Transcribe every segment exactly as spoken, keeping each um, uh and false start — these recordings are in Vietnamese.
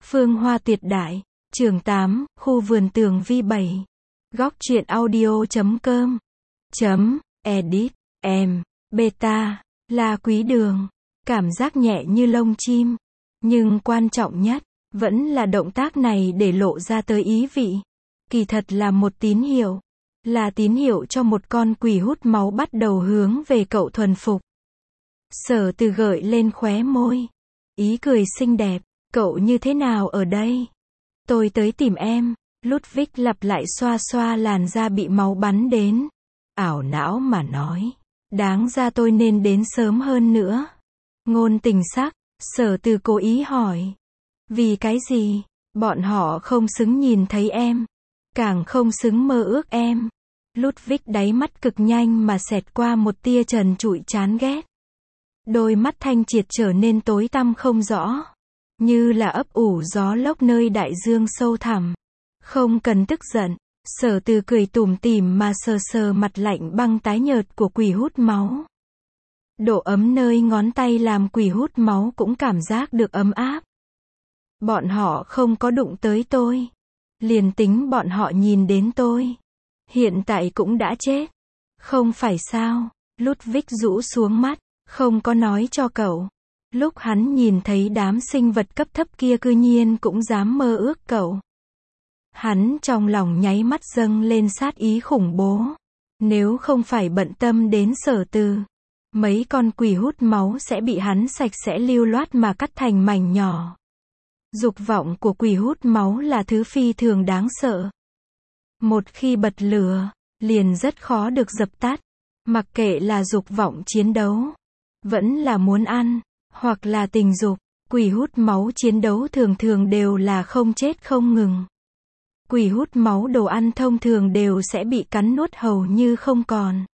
Phương Hoa tuyệt đại, chương tám, khu vườn tường vi bảy. Góc truyện audio chấm com. Chấm, edit, em, beta, là Quý Đường. Cảm giác nhẹ như lông chim. Nhưng quan trọng nhất, vẫn là động tác này để lộ ra tới ý vị. Kỳ thật là một tín hiệu. Là tín hiệu cho một con quỷ hút máu bắt đầu hướng về cậu thuần phục. Sở Từ gợi lên khóe môi. Ý cười xinh đẹp, cậu như thế nào ở đây? Tôi tới tìm em. Ludwig lặp lại xoa xoa làn da bị máu bắn đến. Ảo não mà nói. Đáng ra tôi nên đến sớm hơn nữa. Ngôn tình sắc, Sở Từ cố ý hỏi. Vì cái gì? Bọn họ không xứng nhìn thấy em. Càng không xứng mơ ước em. Ludwig đáy mắt cực nhanh mà xẹt qua một tia trần trụi chán ghét. Đôi mắt thanh triệt trở nên tối tăm không rõ. Như là ấp ủ gió lốc nơi đại dương sâu thẳm. Không cần tức giận. Sở Từ cười tủm tỉm mà sờ sờ mặt lạnh băng tái nhợt của quỷ hút máu. Độ ấm nơi ngón tay làm quỷ hút máu cũng cảm giác được ấm áp. Bọn họ không có đụng tới tôi. Liền tính bọn họ nhìn đến tôi. Hiện tại cũng đã chết. Không phải sao? Ludwig rũ xuống mắt. Không có nói cho cậu. Lúc hắn nhìn thấy đám sinh vật cấp thấp kia cư nhiên cũng dám mơ ước cậu. Hắn trong lòng nháy mắt dâng lên sát ý khủng bố. Nếu không phải bận tâm đến Sở Từ, mấy con quỷ hút máu sẽ bị hắn sạch sẽ lưu loát mà cắt thành mảnh nhỏ. Dục vọng của quỷ hút máu là thứ phi thường đáng sợ. Một khi bật lửa, liền rất khó được dập tắt. Mặc kệ là dục vọng chiến đấu, vẫn là muốn ăn, hoặc là tình dục, quỷ hút máu chiến đấu thường thường đều là không chết không ngừng. Quỷ hút máu đồ ăn thông thường đều sẽ bị cắn nuốt hầu như không còn.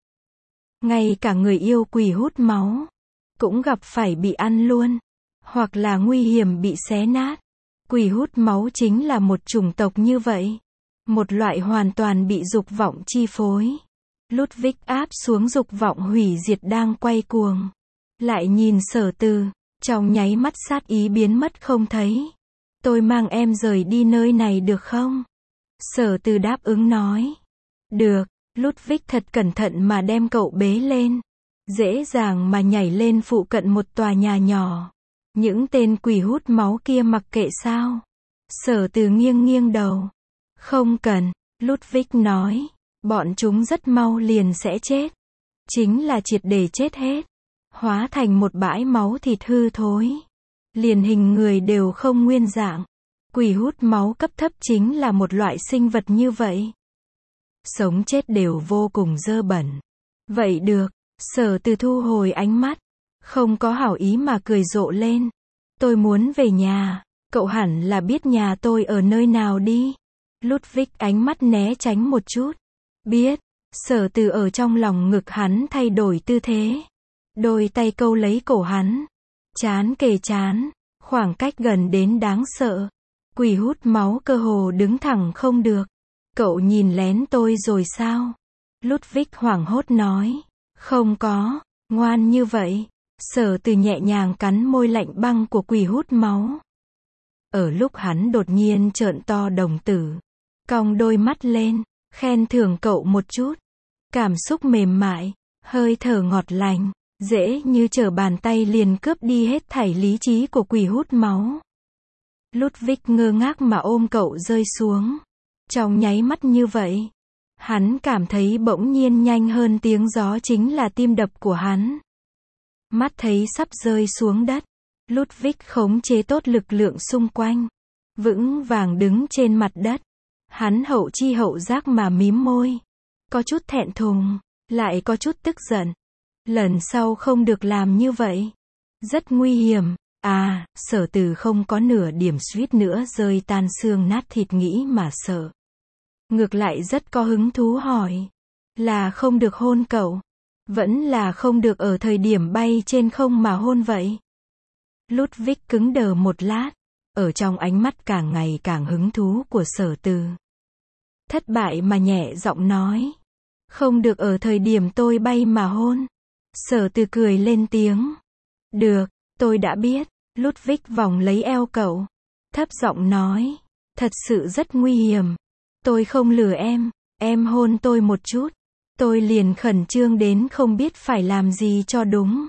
Ngay cả người yêu quỷ hút máu, cũng gặp phải bị ăn luôn, hoặc là nguy hiểm bị xé nát. Quỷ hút máu chính là một chủng tộc như vậy. Một loại hoàn toàn bị dục vọng chi phối. Ludwig áp xuống dục vọng hủy diệt đang quay cuồng. Lại nhìn Sở Từ, trong nháy mắt sát ý biến mất không thấy. Tôi mang em rời đi nơi này được không? Sở Từ đáp ứng nói. Được, Ludwig thật cẩn thận mà đem cậu bế lên. Dễ dàng mà nhảy lên phụ cận một tòa nhà nhỏ. Những tên quỷ hút máu kia mặc kệ sao? Sở Từ nghiêng nghiêng đầu. Không cần, Ludwig nói. Bọn chúng rất mau liền sẽ chết. Chính là triệt để chết hết. Hóa thành một bãi máu thịt hư thối. Liền hình người đều không nguyên dạng. Quỷ hút máu cấp thấp chính là một loại sinh vật như vậy. Sống chết đều vô cùng dơ bẩn. Vậy được, Sở Từ thu hồi ánh mắt. Không có hảo ý mà cười rộ lên. Tôi muốn về nhà. Cậu hẳn là biết nhà tôi ở nơi nào đi. Ludwig ánh mắt né tránh một chút. Biết. Sở Từ ở trong lòng ngực hắn thay đổi tư thế. Đôi tay câu lấy cổ hắn. Trán kề trán. Khoảng cách gần đến đáng sợ. Quỷ hút máu cơ hồ đứng thẳng không được. Cậu nhìn lén tôi rồi sao? Ludwig hoảng hốt nói. Không có. Ngoan như vậy. Sở Từ nhẹ nhàng cắn môi lạnh băng của quỷ hút máu. Ở lúc hắn đột nhiên trợn to đồng tử. Cong đôi mắt lên. Khen thưởng cậu một chút. Cảm xúc mềm mại. Hơi thở ngọt lành. Dễ như trở bàn tay liền cướp đi hết thảy lý trí của quỷ hút máu. Ludwig ngơ ngác mà ôm cậu rơi xuống. Trong nháy mắt như vậy, hắn cảm thấy bỗng nhiên nhanh hơn tiếng gió chính là tim đập của hắn. Mắt thấy sắp rơi xuống đất. Ludwig khống chế tốt lực lượng xung quanh. Vững vàng đứng trên mặt đất. Hắn hậu chi hậu giác mà mím môi. Có chút thẹn thùng, lại có chút tức giận. Lần sau không được làm như vậy. Rất nguy hiểm. À, Sở Từ không có nửa điểm suýt nữa rơi tan xương nát thịt nghĩ mà sợ. Ngược lại rất có hứng thú hỏi. Là không được hôn cậu? Vẫn là không được ở thời điểm bay trên không mà hôn vậy? Ludwig cứng đờ một lát. Ở trong ánh mắt càng ngày càng hứng thú của Sở Từ. Thất bại mà nhẹ giọng nói. Không được ở thời điểm tôi bay mà hôn. Sở Từ cười lên tiếng. Được, tôi đã biết. Ludwig vòng lấy eo cậu. thấp giọng nói, thật sự rất nguy hiểm. Tôi không lừa em, em hôn tôi một chút. Tôi liền khẩn trương đến không biết phải làm gì cho đúng.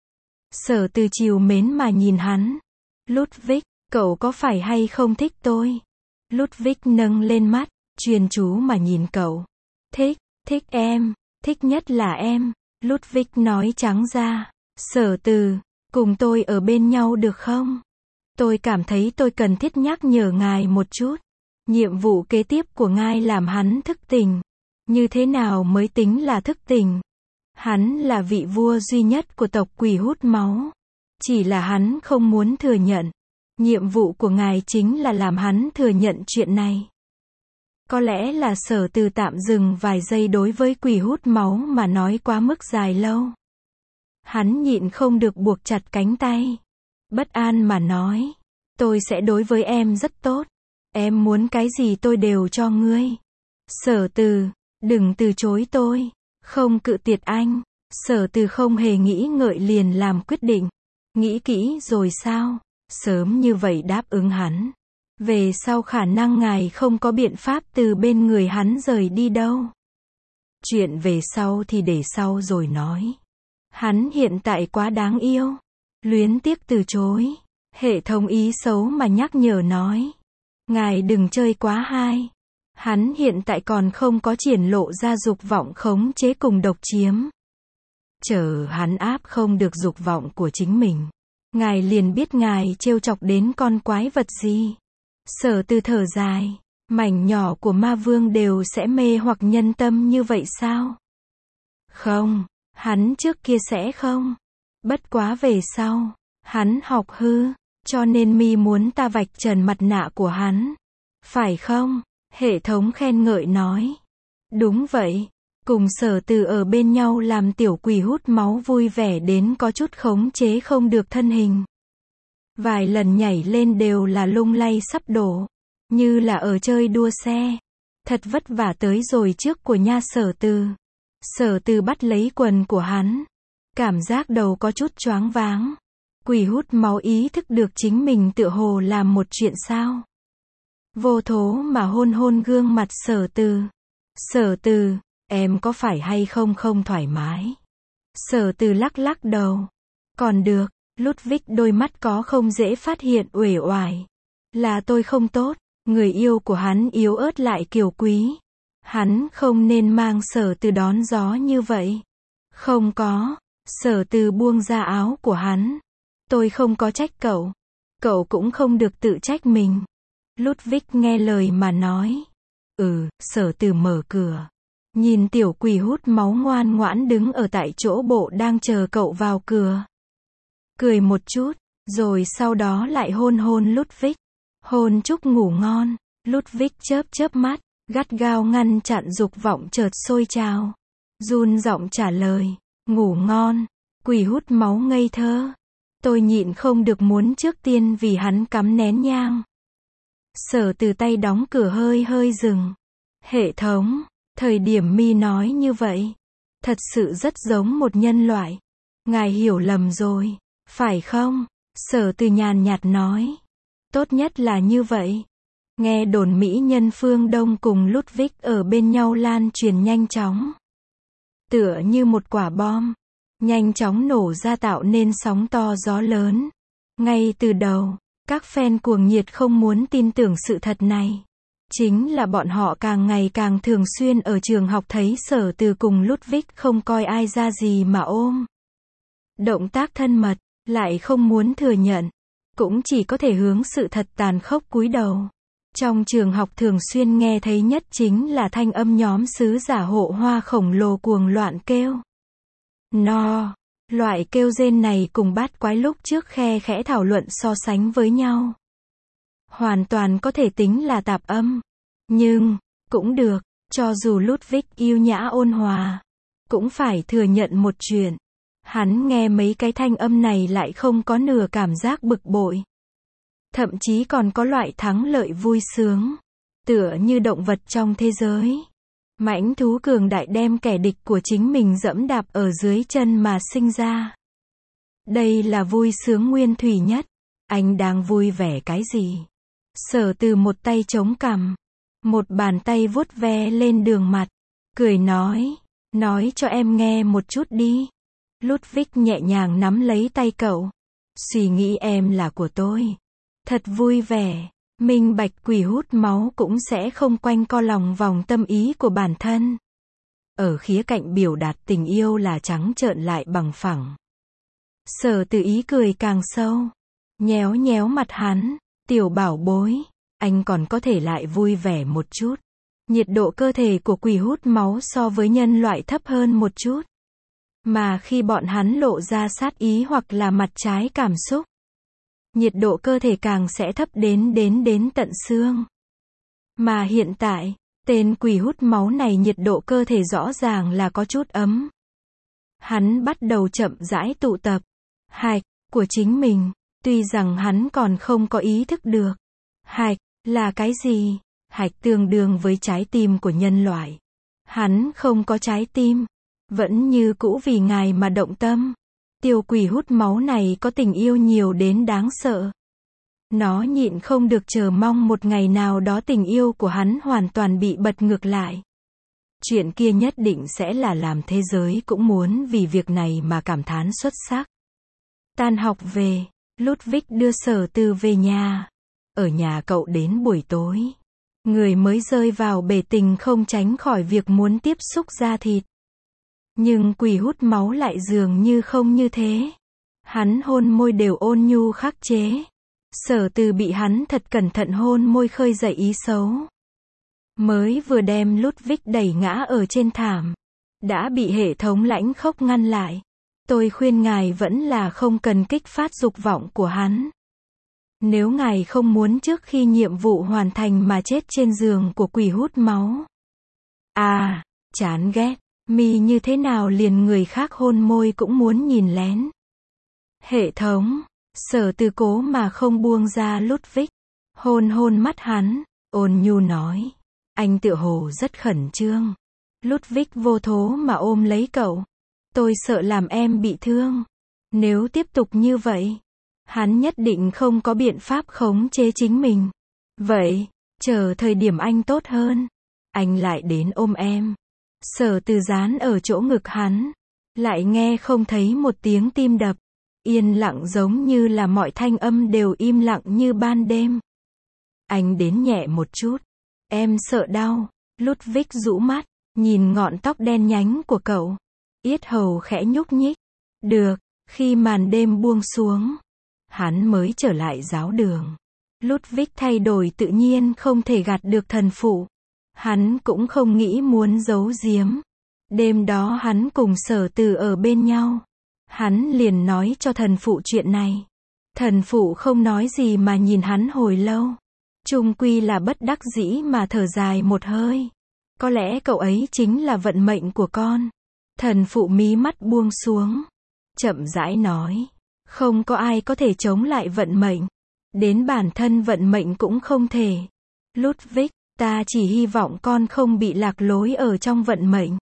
Sở Từ trìu mến mà nhìn hắn. Ludwig, cậu có phải hay không thích tôi? Ludwig nâng lên mắt, chuyên chú mà nhìn cậu. Thích, thích em, thích nhất là em. Ludwig nói trắng ra. Sở Từ, cùng tôi ở bên nhau được không? Tôi cảm thấy tôi cần thiết nhắc nhở ngài một chút. Nhiệm vụ kế tiếp của ngài làm hắn thức tỉnh. Như thế nào mới tính là thức tỉnh? Hắn là vị vua duy nhất của tộc quỷ hút máu. Chỉ là hắn không muốn thừa nhận. Nhiệm vụ của ngài chính là làm hắn thừa nhận chuyện này. Có lẽ là Sở Từ tạm dừng vài giây đối với quỷ hút máu mà nói quá mức dài lâu. Hắn nhịn không được buộc chặt cánh tay. Bất an mà nói. Tôi sẽ đối với em rất tốt. Em muốn cái gì tôi đều cho ngươi. Sở Từ, đừng từ chối tôi. Không cự tuyệt anh. Sở Từ không hề nghĩ ngợi liền làm quyết định. Nghĩ kỹ rồi sao? Sớm như vậy đáp ứng hắn. Về sau khả năng ngài không có biện pháp từ bên người hắn rời đi đâu. Chuyện về sau thì để sau rồi nói. Hắn hiện tại quá đáng yêu. Luyến tiếc từ chối. Hệ thống ý xấu mà nhắc nhở nói. Ngài đừng chơi quá hai. Hắn hiện tại còn không có triển lộ ra dục vọng khống chế cùng độc chiếm. Chờ hắn áp không được dục vọng của chính mình. Ngài liền biết ngài trêu chọc đến con quái vật gì. Sở Từ thở dài. Mảnh nhỏ của ma vương đều sẽ mê hoặc nhân tâm như vậy sao? Không. Hắn trước kia sẽ không. Bất quá về sau. Hắn học hư. Cho nên mi muốn ta vạch trần mặt nạ của hắn. Phải không? Hệ thống khen ngợi nói. Đúng vậy. Cùng Sở Từ ở bên nhau làm tiểu quỷ hút máu vui vẻ đến có chút khống chế không được thân hình. Vài lần nhảy lên đều là lung lay sắp đổ. Như là ở chơi đua xe. Thật vất vả tới rồi trước của nha Sở Từ. Sở Từ bắt lấy quần của hắn. Cảm giác đầu có chút choáng váng. Quỷ hút máu ý thức được chính mình tựa hồ làm một chuyện sao. Vô thố mà hôn hôn gương mặt Sở Từ. Sở Từ, em có phải hay không không thoải mái? Sở Từ lắc lắc đầu. Còn được. Ludwig đôi mắt có không dễ phát hiện uể oải. Là tôi không tốt. Người yêu của hắn yếu ớt lại kiều quý. Hắn không nên mang Sở Từ đón gió như vậy. Không có. Sở Từ buông ra áo của hắn. Tôi không có trách cậu. Cậu cũng không được tự trách mình. Ludwig nghe lời mà nói. Ừ, Sở Từ mở cửa. Nhìn tiểu quỷ hút máu ngoan ngoãn đứng ở tại chỗ bộ đang chờ cậu vào cửa. Cười một chút, rồi sau đó lại hôn hôn Ludwig. Hôn chúc ngủ ngon. Ludwig chớp chớp mắt, gắt gao ngăn chặn dục vọng chợt sôi trào. Run giọng trả lời. Ngủ ngon. Quỷ hút máu ngây thơ. Tôi nhịn không được muốn trước tiên vì hắn cắm nén nhang. Sở Từ tay đóng cửa hơi hơi dừng. Hệ thống, thời điểm mi nói như vậy, thật sự rất giống một nhân loại. Ngài hiểu lầm rồi, phải không? Sở Từ nhàn nhạt nói. Tốt nhất là như vậy. Nghe đồn mỹ nhân phương Đông cùng Ludwig ở bên nhau lan truyền nhanh chóng. Tựa như một quả bom. Nhanh chóng nổ ra tạo nên sóng to gió lớn. Ngay từ đầu, các fan cuồng nhiệt không muốn tin tưởng sự thật này. Chính là bọn họ càng ngày càng thường xuyên ở trường học thấy Sở Từ cùng Ludwig không coi ai ra gì mà ôm. Động tác thân mật, lại không muốn thừa nhận. Cũng chỉ có thể hướng sự thật tàn khốc cúi đầu. Trong trường học thường xuyên nghe thấy nhất chính là thanh âm nhóm sứ giả hộ hoa khổng lồ cuồng loạn kêu. No, loại kêu rên này cùng bát quái lúc trước khe khẽ thảo luận so sánh với nhau. Hoàn toàn có thể tính là tạp âm. Nhưng, cũng được, cho dù Ludwig yêu nhã ôn hòa, cũng phải thừa nhận một chuyện. Hắn nghe mấy cái thanh âm này lại không có nửa cảm giác bực bội. Thậm chí còn có loại thắng lợi vui sướng. Tựa như động vật trong thế giới. Mãnh thú cường đại đem kẻ địch của chính mình dẫm đạp ở dưới chân mà sinh ra. Đây là vui sướng nguyên thủy nhất. Anh đang vui vẻ cái gì? Sở Từ một tay chống cằm, một bàn tay vuốt ve lên đường mặt, cười nói, nói cho em nghe một chút đi. Ludwig nhẹ nhàng nắm lấy tay cậu. Suy nghĩ em là của tôi. Thật vui vẻ, minh bạch quỷ hút máu cũng sẽ không quanh co lòng vòng tâm ý của bản thân. Ở khía cạnh biểu đạt tình yêu là trắng trợn lại bằng phẳng. Sở Từ ý cười càng sâu, nhéo nhéo mặt hắn, tiểu bảo bối, anh còn có thể lại vui vẻ một chút. Nhiệt độ cơ thể của quỷ hút máu so với nhân loại thấp hơn một chút. Mà khi bọn hắn lộ ra sát ý hoặc là mặt trái cảm xúc, nhiệt độ cơ thể càng sẽ thấp đến đến đến tận xương. Mà hiện tại, tên quỷ hút máu này nhiệt độ cơ thể rõ ràng là có chút ấm. Hắn bắt đầu chậm rãi tụ tập hạch của chính mình, tuy rằng hắn còn không có ý thức được. Hạch là cái gì? Hạch tương đương với trái tim của nhân loại. Hắn không có trái tim, vẫn như cũ vì ngài mà động tâm. Tiểu quỷ hút máu này có tình yêu nhiều đến đáng sợ. Nó nhịn không được chờ mong một ngày nào đó tình yêu của hắn hoàn toàn bị bật ngược lại. Chuyện kia nhất định sẽ là làm thế giới cũng muốn vì việc này mà cảm thán xuất sắc. Tan học về, Ludwig đưa Sở Từ về nhà. Ở nhà cậu đến buổi tối, người mới rơi vào bể tình không tránh khỏi việc muốn tiếp xúc da thịt. Nhưng quỷ hút máu lại dường như không như thế. Hắn hôn môi đều ôn nhu khắc chế. Sở Từ bị hắn thật cẩn thận hôn môi khơi dậy ý xấu. Mới vừa đem Ludwig đẩy ngã ở trên thảm, đã bị hệ thống lãnh khốc ngăn lại. Tôi khuyên ngài vẫn là không cần kích phát dục vọng của hắn. Nếu ngài không muốn trước khi nhiệm vụ hoàn thành mà chết trên giường của quỷ hút máu. À, chán ghét, mi như thế nào liền người khác hôn môi cũng muốn nhìn lén. Hệ thống, Sở Từ cố mà không buông ra Ludwig, hôn hôn mắt hắn, ôn nhu nói, anh tựa hồ rất khẩn trương. Ludwig vô thố mà ôm lấy cậu. Tôi sợ làm em bị thương. Nếu tiếp tục như vậy, hắn nhất định không có biện pháp khống chế chính mình. Vậy, chờ thời điểm anh tốt hơn, anh lại đến ôm em. Sở Từ dán ở chỗ ngực hắn, lại nghe không thấy một tiếng tim đập. Yên lặng giống như là mọi thanh âm đều im lặng như ban đêm. Anh đến nhẹ một chút. Em sợ đau. Ludwig rũ mắt, nhìn ngọn tóc đen nhánh của cậu. Yết hầu khẽ nhúc nhích. Được, khi màn đêm buông xuống, hắn mới trở lại giáo đường. Ludwig thay đổi tự nhiên không thể gạt được thần phụ. Hắn cũng không nghĩ muốn giấu giếm. Đêm đó hắn cùng Sở Từ ở bên nhau. Hắn liền nói cho thần phụ chuyện này. Thần phụ không nói gì mà nhìn hắn hồi lâu. Chung quy là bất đắc dĩ mà thở dài một hơi. Có lẽ cậu ấy chính là vận mệnh của con. Thần phụ mí mắt buông xuống, chậm rãi nói, không có ai có thể chống lại vận mệnh. Đến bản thân vận mệnh cũng không thể. Ludwig, ta chỉ hy vọng con không bị lạc lối ở trong vận mệnh.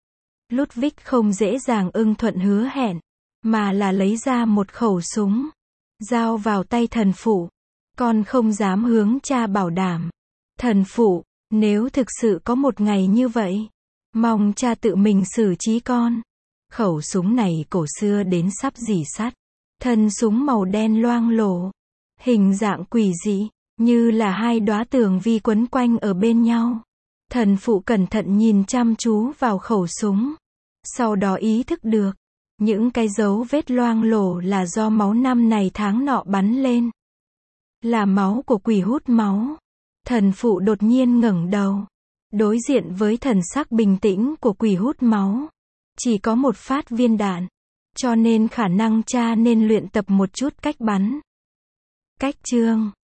Ludwig không dễ dàng ưng thuận hứa hẹn, mà là lấy ra một khẩu súng, giao vào tay thần phụ. Con không dám hướng cha bảo đảm. Thần phụ, nếu thực sự có một ngày như vậy, mong cha tự mình xử trí con. Khẩu súng này cổ xưa đến sắp rỉ sắt. Thân súng màu đen loang lổ, hình dạng quỷ dị, như là hai đóa tường vi quấn quanh ở bên nhau. Thần phụ cẩn thận nhìn chăm chú vào khẩu súng. Sau đó ý thức được, những cái dấu vết loang lổ là do máu năm này tháng nọ bắn lên. Là máu của quỷ hút máu. Thần phụ đột nhiên ngẩng đầu, đối diện với thần sắc bình tĩnh của quỷ hút máu. Chỉ có một phát viên đạn, cho nên khả năng cha nên luyện tập một chút cách bắn. Cách chương